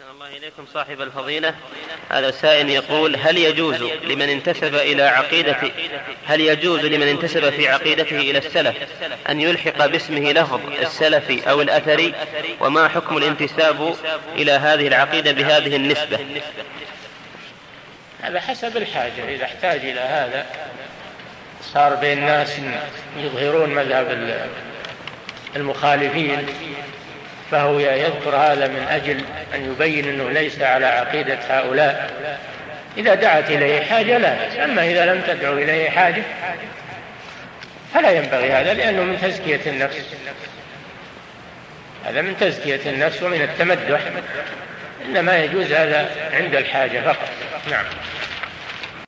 أحسن الله إليكم صاحب الفضيلة. هذا سائل يقول: هل يجوز لمن انتسب في عقيدته إلى السلف أن يلحق باسمه لفظ السلفي أو الأثري؟ وما حكم الانتساب إلى هذه العقيدة بهذه النسبة؟ هذا حسب الحاجة. إذا احتاج إلى هذا صار بين الناس يظهرون مذهب المخالفين، فهو يذكر هذا من أجل أن يبين أنه ليس على عقيدة هؤلاء. إذا دعت إليه حاجة لا بأس، أما إذا لم تدعو إليه حاجة فلا ينبغي هذا، لأنه من تزكية النفس. هذا من تزكية النفس ومن التمدح، إنما يجوز هذا عند الحاجة فقط. نعم.